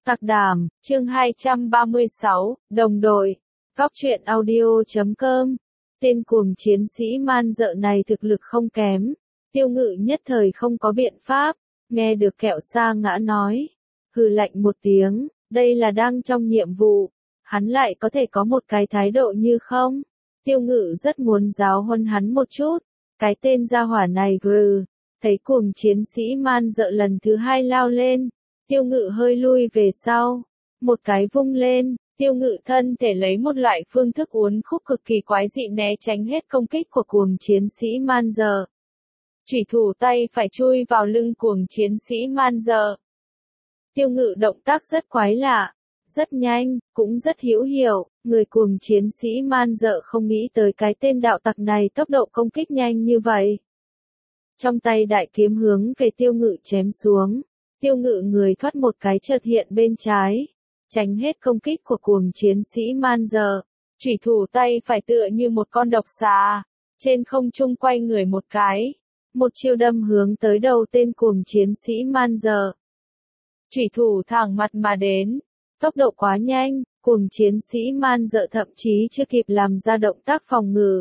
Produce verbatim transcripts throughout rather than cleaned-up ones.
Tạc Đàm, chương hai trăm ba mươi sáu, đồng đội. Góc truyện audio chấm com. Tên cuồng chiến sĩ man dợ này thực lực không kém. Tiêu Ngự nhất thời không có biện pháp, nghe được Kẹo Sa Ngã nói. Hừ lạnh một tiếng, đây là đang trong nhiệm vụ. Hắn lại có thể có một cái thái độ như không? Tiêu Ngự rất muốn giáo huấn hắn một chút. Cái tên gia hỏa này grừ. Thấy cuồng chiến sĩ man dợ lần thứ hai lao lên. Tiêu Ngự hơi lui về sau, một cái vung lên, Tiêu Ngự thân thể lấy một loại phương thức uốn khúc cực kỳ quái dị né tránh hết công kích của cuồng chiến sĩ man dợ. Chủy thủ tay phải chui vào lưng cuồng chiến sĩ man dợ. Tiêu Ngự động tác rất quái lạ, rất nhanh, cũng rất hữu hiệu, người cuồng chiến sĩ man dợ không nghĩ tới cái tên đạo tặc này tốc độ công kích nhanh như vậy. Trong tay đại kiếm hướng về Tiêu Ngự chém xuống. Tiêu Ngự người thoát một cái chợt hiện bên trái, tránh hết công kích của cuồng chiến sĩ man dợ. Chủy thủ tay phải tựa như một con độc xà, trên không trung quay người một cái, một chiêu đâm hướng tới đầu tên cuồng chiến sĩ man dợ. Chủy thủ thẳng mặt mà đến, tốc độ quá nhanh, cuồng chiến sĩ man dợ thậm chí chưa kịp làm ra động tác phòng ngự.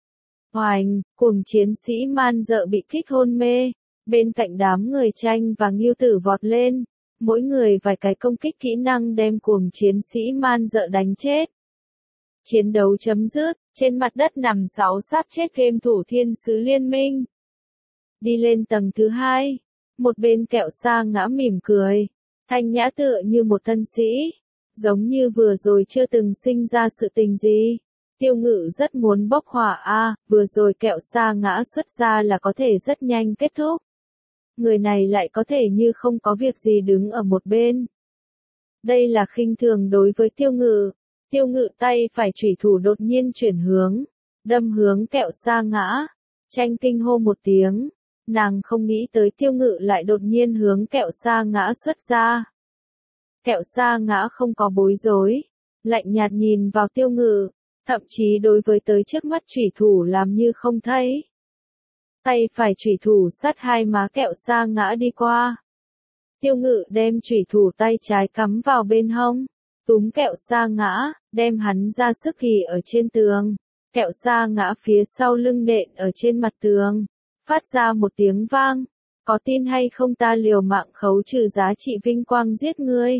Hoành, cuồng chiến sĩ man dợ bị kích hôn mê. Bên cạnh đám người Tranh và Ngưu Tử vọt lên, mỗi người vài cái công kích kỹ năng đem cuồng chiến sĩ man dợ đánh chết. Chiến đấu chấm dứt, trên mặt đất nằm sáu xác chết game thủ thiên sứ liên minh. Đi lên tầng thứ hai, một bên Kẹo Sa Ngã mỉm cười, thanh nhã tựa như một thân sĩ, giống như vừa rồi chưa từng sinh ra sự tình gì. Tiêu Ngự rất muốn bốc hỏa a, vừa rồi Kẹo Sa Ngã xuất ra là có thể rất nhanh kết thúc. Người này lại có thể như không có việc gì đứng ở một bên. Đây là khinh thường đối với Tiêu Ngự. Tiêu Ngự tay phải chủy thủ đột nhiên chuyển hướng, đâm hướng Kẹo Sa Ngã. Tranh kinh hô một tiếng, nàng không nghĩ tới Tiêu Ngự lại đột nhiên hướng Kẹo Sa Ngã xuất ra. Kẹo Sa Ngã không có bối rối, lạnh nhạt nhìn vào Tiêu Ngự, thậm chí đối với tới trước mắt chủy thủ làm như không thấy. Tay phải chủy thủ sát hai má Kẹo Sa Ngã đi qua. Tiêu Ngự đem chủy thủ tay trái cắm vào bên hông, túm Kẹo Sa Ngã, đem hắn ra sức kỳ ở trên tường. Kẹo Sa Ngã phía sau lưng nện ở trên mặt tường, phát ra một tiếng vang. Có tin hay không ta liều mạng khấu trừ giá trị vinh quang giết ngươi?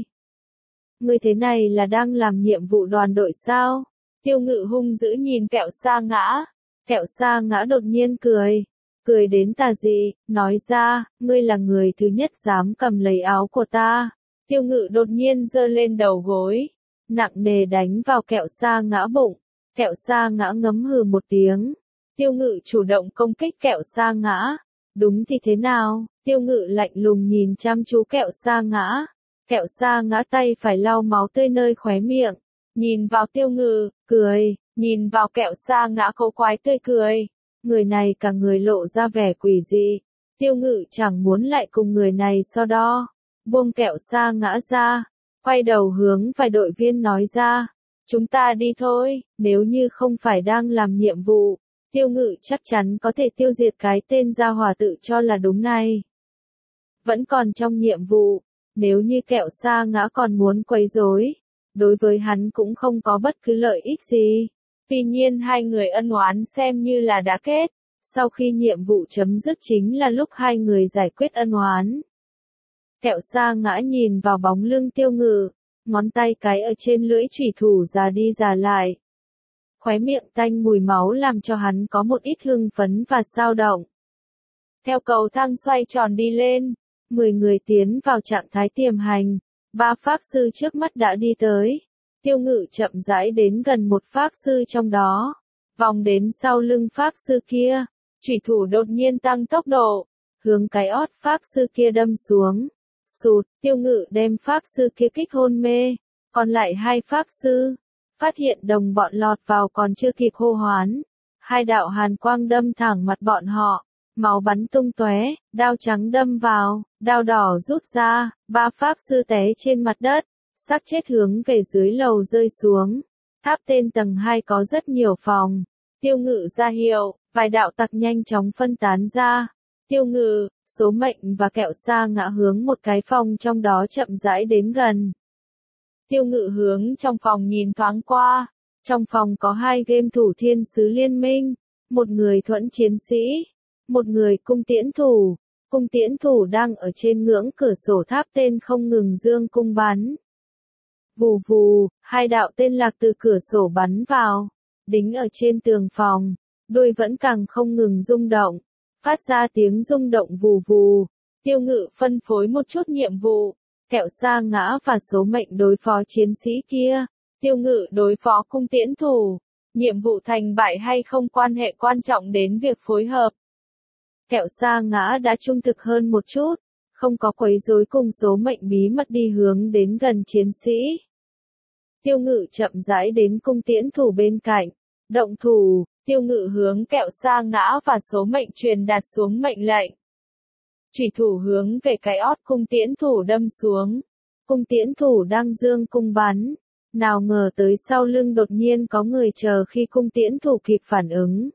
Ngươi thế này là đang làm nhiệm vụ đoàn đội sao? Tiêu Ngự hung dữ nhìn Kẹo Sa Ngã. Kẹo Sa Ngã đột nhiên cười. Cười đến tà dị, nói ra, ngươi là người thứ nhất dám cầm lấy áo của ta. Tiêu Ngự đột nhiên giơ lên đầu gối, nặng nề đánh vào Kẹo Sa Ngã bụng. Kẹo Sa Ngã ngấm hừ một tiếng. Tiêu Ngự chủ động công kích Kẹo Sa Ngã. Đúng thì thế nào? Tiêu Ngự lạnh lùng nhìn chăm chú Kẹo Sa Ngã. Kẹo Sa Ngã tay phải lau máu tươi nơi khóe miệng, nhìn vào Tiêu Ngự, cười, nhìn vào Kẹo Sa Ngã cổ quái tươi cười. Người này cả người lộ ra vẻ quỷ dị. Tiêu Ngự chẳng muốn lại cùng người này so đo. Buông Kẹo Sa Ngã ra, quay đầu hướng vài đội viên nói ra. Chúng ta đi thôi, nếu như không phải đang làm nhiệm vụ, Tiêu Ngự chắc chắn có thể tiêu diệt cái tên gia hỏa tự cho là đúng này. Vẫn còn trong nhiệm vụ, nếu như Kẹo Sa Ngã còn muốn quấy rối, đối với hắn cũng không có bất cứ lợi ích gì. Tuy nhiên hai người ân oán xem như là đã kết, sau khi nhiệm vụ chấm dứt chính là lúc hai người giải quyết ân oán. Kẹo Sa Ngã nhìn vào bóng lưng Tiêu Ngự, ngón tay cái ở trên lưỡi chủy thủ già đi già lại. Khóe miệng tanh mùi máu làm cho hắn có một ít hưng phấn và xao động. Theo cầu thang xoay tròn đi lên, mười người tiến vào trạng thái tiềm hành, ba pháp sư trước mắt đã đi tới. Tiêu Ngự chậm rãi đến gần một pháp sư trong đó, vòng đến sau lưng pháp sư kia, chủy thủ đột nhiên tăng tốc độ, hướng cái ót pháp sư kia đâm xuống. Sụt, Tiêu Ngự đem pháp sư kia kích hôn mê, còn lại hai pháp sư, phát hiện đồng bọn lọt vào còn chưa kịp hô hoán. Hai đạo hàn quang đâm thẳng mặt bọn họ, máu bắn tung tóe, đao trắng đâm vào, đao đỏ rút ra, ba pháp sư té trên mặt đất. Xác chết hướng về dưới lầu rơi xuống. Tháp tên tầng hai có rất nhiều phòng. Tiêu Ngự ra hiệu, vài đạo tặc nhanh chóng phân tán ra. Tiêu Ngự, Số Mệnh và Kẹo Sa Ngã hướng một cái phòng trong đó chậm rãi đến gần. Tiêu Ngự hướng trong phòng nhìn thoáng qua. Trong phòng có hai game thủ thiên sứ liên minh. Một người thuẫn chiến sĩ. Một người cung tiễn thủ. Cung tiễn thủ đang ở trên ngưỡng cửa sổ tháp tên không ngừng dương cung bắn. Vù vù, hai đạo tên lạc từ cửa sổ bắn vào. Đính ở trên tường phòng. Đuôi vẫn càng không ngừng rung động. Phát ra tiếng rung động vù vù. Tiêu Ngự phân phối một chút nhiệm vụ. Kẹo Sa Ngã và Số Mệnh đối phó chiến sĩ kia. Tiêu Ngự đối phó cung tiễn thủ. Nhiệm vụ thành bại hay không quan hệ quan trọng đến việc phối hợp. Kẹo Sa Ngã đã trung thực hơn một chút. Không có quấy rối cùng Số Mệnh bí mật đi hướng đến gần chiến sĩ. Tiêu Ngự chậm rãi đến cung tiễn thủ bên cạnh. Động thủ, Tiêu Ngự hướng Kẹo Sa Ngã và Số Mệnh truyền đạt xuống mệnh lệnh. Chủy thủ hướng về cái ót cung tiễn thủ đâm xuống. Cung tiễn thủ đang dương cung bắn. Nào ngờ tới sau lưng đột nhiên có người chờ khi cung tiễn thủ kịp phản ứng.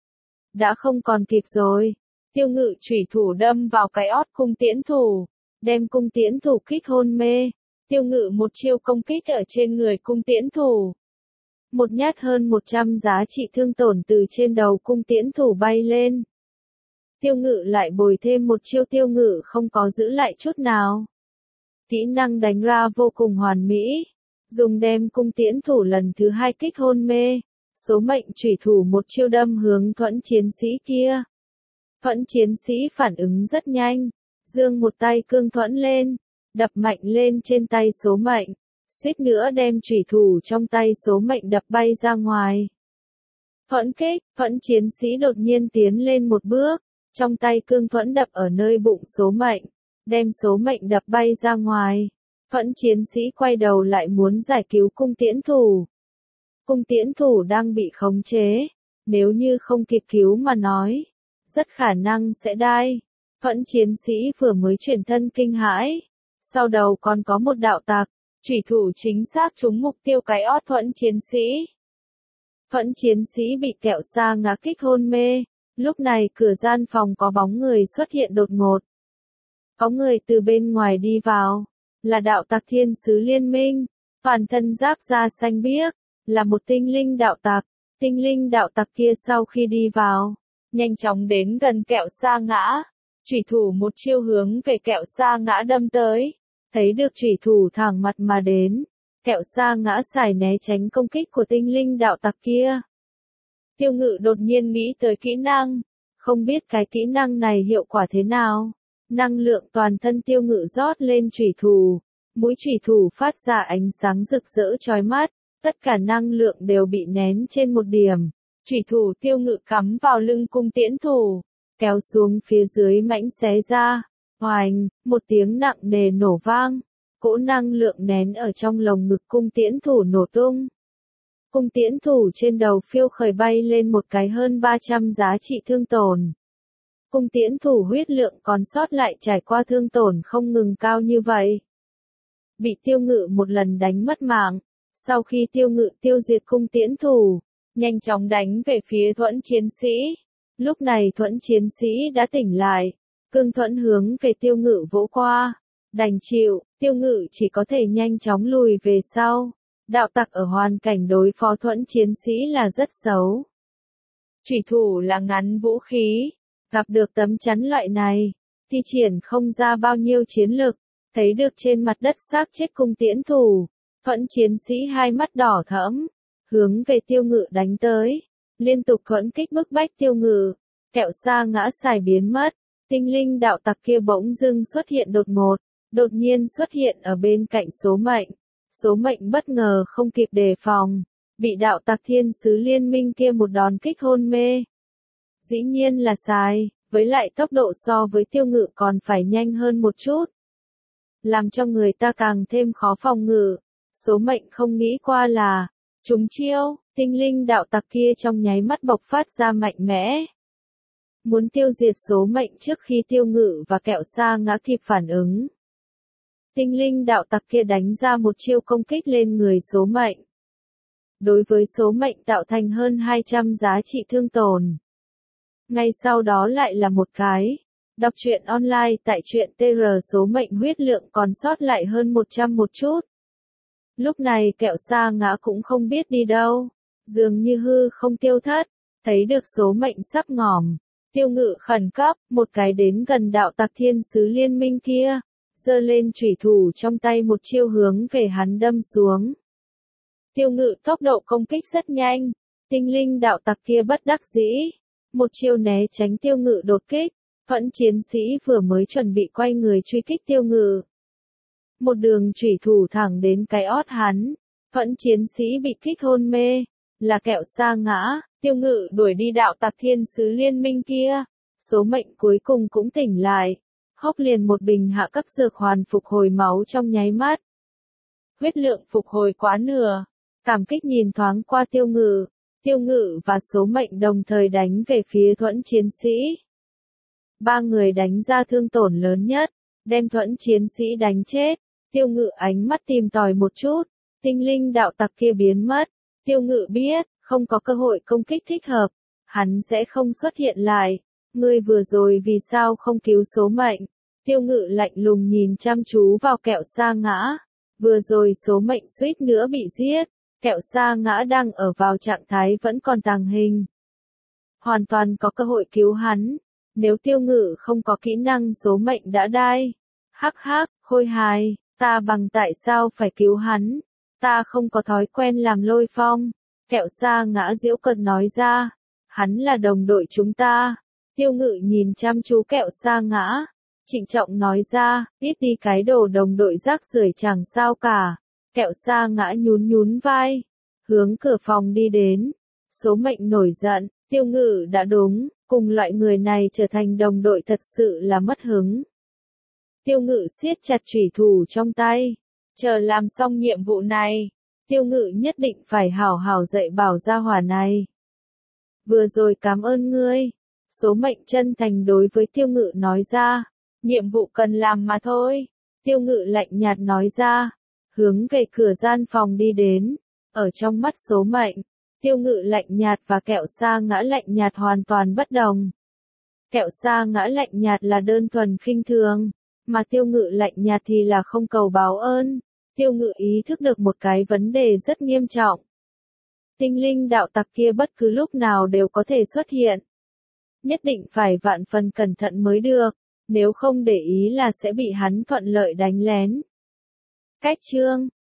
Đã không còn kịp rồi. Tiêu Ngự chủy thủ đâm vào cái ót cung tiễn thủ. Đem cung tiễn thủ kích hôn mê. Tiêu Ngự một chiêu công kích ở trên người cung tiễn thủ. Một nhát hơn một trăm giá trị thương tổn từ trên đầu cung tiễn thủ bay lên. Tiêu Ngự lại bồi thêm một chiêu. Tiêu Ngự không có giữ lại chút nào. Kỹ năng đánh ra vô cùng hoàn mỹ. Dùng đem cung tiễn thủ lần thứ hai kích hôn mê. Số Mệnh chủy thủ một chiêu đâm hướng thuẫn chiến sĩ kia. Thuẫn chiến sĩ phản ứng rất nhanh. Dương một tay cương thuẫn lên. Đập mạnh lên trên tay Số Mệnh. Suýt nữa đem chủy thủ trong tay Số Mệnh đập bay ra ngoài. Thuẫn kích, thuẫn chiến sĩ đột nhiên tiến lên một bước. Trong tay cương thuẫn đập ở nơi bụng Số Mệnh. Đem Số Mệnh đập bay ra ngoài. Thuẫn chiến sĩ quay đầu lại muốn giải cứu cung tiễn thủ. Cung tiễn thủ đang bị khống chế. Nếu như không kịp cứu mà nói. Rất khả năng sẽ đai. Thuẫn chiến sĩ vừa mới chuyển thân kinh hãi. Sau đầu còn có một đạo tạc. Chủy thủ chính xác trúng mục tiêu cái ót thuẫn chiến sĩ. Thuẫn chiến sĩ bị Kẹo Sa Ngã kích hôn mê. Lúc này cửa gian phòng có bóng người xuất hiện đột ngột. Có người từ bên ngoài đi vào. Là đạo tặc thiên sứ liên minh. Toàn thân giáp da xanh biếc. Là một tinh linh đạo tặc. Tinh linh đạo tặc kia sau khi đi vào. Nhanh chóng đến gần Kẹo Sa Ngã. Chủy thủ một chiêu hướng về Kẹo Sa Ngã đâm tới. Thấy được chủy thủ thẳng mặt mà đến. Kẹo Sa Ngã xài né tránh công kích của tinh linh đạo tặc kia. Tiêu Ngự đột nhiên nghĩ tới kỹ năng. Không biết cái kỹ năng này hiệu quả thế nào. Năng lượng toàn thân Tiêu Ngự rót lên chủy thủ. Mũi chủy thủ phát ra ánh sáng rực rỡ chói mắt. Tất cả năng lượng đều bị nén trên một điểm. Chủy thủ Tiêu Ngự cắm vào lưng cung tiễn thủ. Kéo xuống phía dưới mãnh xé ra. Oành, một tiếng nặng nề nổ vang. Cỗ năng lượng nén ở trong lồng ngực cung tiễn thủ nổ tung. Cung tiễn thủ trên đầu phiêu khởi bay lên một cái hơn ba trăm giá trị thương tổn. Cung tiễn thủ huyết lượng còn sót lại trải qua thương tổn không ngừng cao như vậy. Bị Tiêu Ngự một lần đánh mất mạng. Sau khi Tiêu Ngự tiêu diệt cung tiễn thủ, nhanh chóng đánh về phía thuẫn chiến sĩ. Lúc này thuẫn chiến sĩ đã tỉnh lại. Cương thuẫn hướng về Tiêu Ngự vỗ qua. Đành chịu, Tiêu Ngự chỉ có thể nhanh chóng lùi về sau. Đạo tặc ở hoàn cảnh đối phó thuẫn chiến sĩ là rất xấu. Chủy thủ là ngắn vũ khí. Gặp được tấm chắn loại này, thi triển không ra bao nhiêu chiến lực. Thấy được trên mặt đất xác chết cung tiễn thủ. Thuẫn chiến sĩ hai mắt đỏ thẫm. Hướng về Tiêu Ngự đánh tới. Liên tục thuẫn kích bức bách Tiêu Ngự. Kẹo Sa Ngã xài biến mất. Tinh linh đạo tặc kia bỗng dưng xuất hiện đột ngột. Đột nhiên xuất hiện ở bên cạnh Số Mệnh. Số Mệnh bất ngờ không kịp đề phòng. Bị đạo tặc thiên sứ liên minh kia một đòn kích hôn mê. Dĩ nhiên là sai, với lại tốc độ so với Tiêu Ngự còn phải nhanh hơn một chút. Làm cho người ta càng thêm khó phòng ngự. Số Mệnh không nghĩ qua là, trúng chiêu, tinh linh đạo tặc kia trong nháy mắt bộc phát ra mạnh mẽ. Muốn tiêu diệt Số Mệnh trước khi Tiêu Ngự và Kẹo Sa Ngã kịp phản ứng. Tinh linh đạo tặc kia đánh ra một chiêu công kích lên người Số Mệnh. Đối với Số Mệnh tạo thành hơn hai trăm giá trị thương tổn. Ngay sau đó lại là một cái. Đọc truyện online tại truyện tê rờ Số Mệnh huyết lượng còn sót lại hơn một trăm một chút. Lúc này Kẹo Sa Ngã cũng không biết đi đâu, dường như hư không tiêu thất, thấy được số mệnh sắp ngỏm. Tiêu Ngự khẩn cấp, một cái đến gần đạo tặc thiên sứ liên minh kia, giơ lên chủy thủ trong tay một chiêu hướng về hắn đâm xuống. Tiêu Ngự tốc độ công kích rất nhanh, tinh linh đạo tặc kia bất đắc dĩ, một chiêu né tránh Tiêu Ngự đột kích, Thuẫn chiến sĩ vừa mới chuẩn bị quay người truy kích Tiêu Ngự. Một đường chủy thủ thẳng đến cái ót hắn, Thuẫn chiến sĩ bị kích hôn mê, là Kẹo Sa Ngã. Tiêu Ngự đuổi đi đạo tặc thiên sứ liên minh kia, số mệnh cuối cùng cũng tỉnh lại, hốc liền một bình hạ cấp dược hoàn phục hồi máu trong nháy mắt. Huyết lượng phục hồi quá nửa, cảm kích nhìn thoáng qua Tiêu Ngự, Tiêu Ngự và số mệnh đồng thời đánh về phía Thuẫn chiến sĩ. Ba người đánh ra thương tổn lớn nhất, đem Thuẫn chiến sĩ đánh chết. Tiêu Ngự ánh mắt tìm tòi một chút, tinh linh đạo tặc kia biến mất. Tiêu Ngự biết, không có cơ hội công kích thích hợp, hắn sẽ không xuất hiện lại. Ngươi vừa rồi vì sao không cứu số mệnh? Tiêu Ngự lạnh lùng nhìn chăm chú vào Kẹo Sa Ngã. Vừa rồi số mệnh suýt nữa bị giết, Kẹo Sa Ngã đang ở vào trạng thái vẫn còn tàng hình. Hoàn toàn có cơ hội cứu hắn, nếu Tiêu Ngự không có kỹ năng số mệnh đã đai. Hắc hắc, khôi hài, ta bằng tại sao phải cứu hắn? Ta không có thói quen làm lôi phong. Kẹo Sa Ngã giễu cợt nói ra, hắn là đồng đội chúng ta. Tiêu Ngự nhìn chăm chú Kẹo Sa Ngã, trịnh trọng nói ra, ít đi cái đồ đồng đội rác rưởi chẳng sao cả. Kẹo Sa Ngã nhún nhún vai, hướng cửa phòng đi đến. Số mệnh nổi giận, Tiêu Ngự đã đúng, cùng loại người này trở thành đồng đội thật sự là mất hứng. Tiêu Ngự siết chặt chủy thủ trong tay, chờ làm xong nhiệm vụ này, Tiêu Ngự nhất định phải hảo hảo dạy bảo gia hỏa này. Vừa rồi cảm ơn ngươi, số mệnh chân thành đối với Tiêu Ngự nói ra, nhiệm vụ cần làm mà thôi. Tiêu Ngự lạnh nhạt nói ra, hướng về cửa gian phòng đi đến, ở trong mắt số mệnh, Tiêu Ngự lạnh nhạt và Kẹo Sa Ngã lạnh nhạt hoàn toàn bất đồng. Kẹo Sa Ngã lạnh nhạt là đơn thuần khinh thường, mà Tiêu Ngự lạnh nhạt thì là không cầu báo ơn. Tiêu Ngự ý thức được một cái vấn đề rất nghiêm trọng. Tinh linh đạo tặc kia bất cứ lúc nào đều có thể xuất hiện. Nhất định phải vạn phần cẩn thận mới được, nếu không để ý là sẽ bị hắn thuận lợi đánh lén. Cách chương